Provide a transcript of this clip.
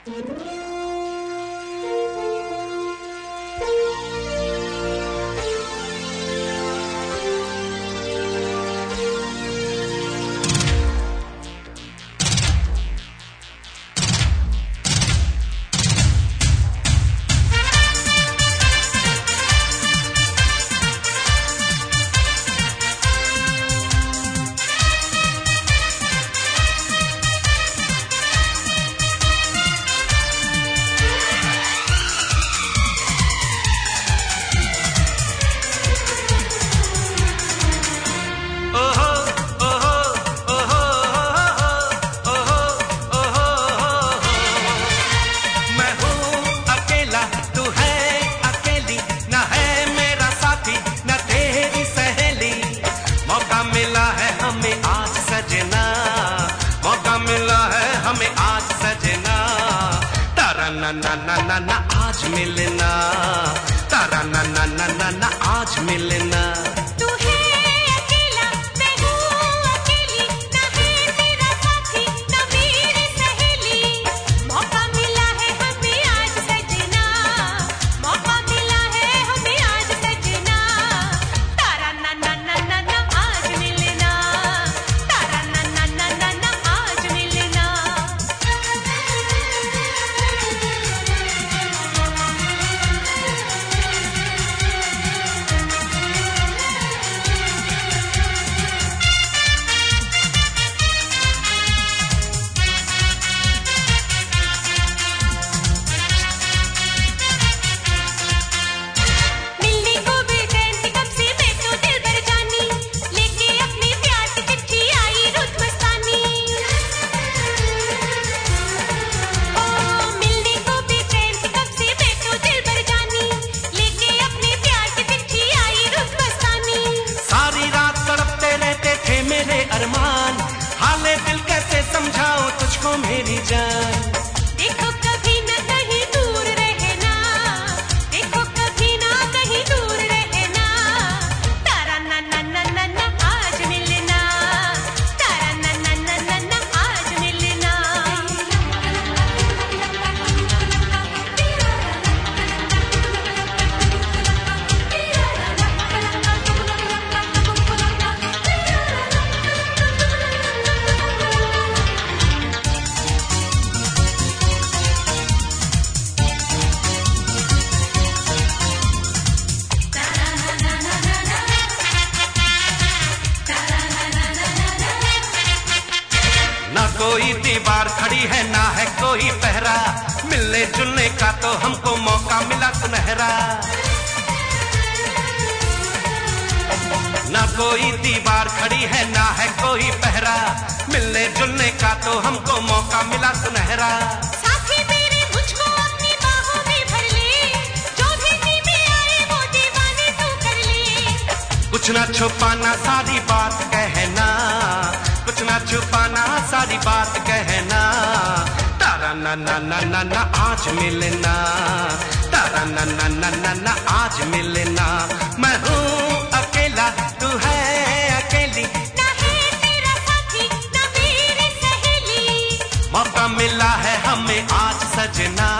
ना ना ना ना ना आज मिलना, तारा ना ना ना ना ना आज मिलना। तू है अकेला, मैं हूँ अकेली, ना है तेरा साथी, ना मेरी सहेली। मौका मिला है हमें आज सजना, मौका मिला है हमें आज सजना। तारा ना ना ना ना ना आज मिलना, तारा ना ना ना ना ना आज मिलना। मिलने को बेचैन थी कब से मैं तो दिल भर जानी, लेके अपनी प्यार की चिट्ठी आई रुत मस्तानी। ओ मिलने को बेचैन थी कब से मैं तो दिल भर जानी, लेके अपनी प्यार की चिट्ठी आई रुत मस्तानी। सारी रात तड़पते रहते थे मेरे अरमान, हाले दिल कैसे समझाऊं तुझको मेरी जान। देखो कभी न कहीं दूर रहना, देखो कभी ना कहीं दूर रहना। तारा ना ना ना ना ना आज मिलना, तारा ना ना ना ना ना आज मिलना। ना कोई दीवार खड़ी है ना है कोई पहरा, मिलने जुलने का तो हमको मौका मिला सुनहरा। ना कोई दीवार खड़ी है ना है कोई पहरा, मिलने जुलने का तो हमको मौका मिला सुनहरा। साथी मेरे मुझको अपनी बाहों में भर ले, जो भी जी में आए वो दीवाने तू कर ले। कुछ ना छुपाना सारी बात कहना, कुछ ना छुपाना सारी बात कहना। तारा ना ना ना ना ना आज मिलना, तारा ना ना ना ना ना आज मिलना। मैं हूँ अकेला तू है अकेली, ना है तेरा साथी, ना मेरी सहेली। मौका मिला है हमें आज सजना।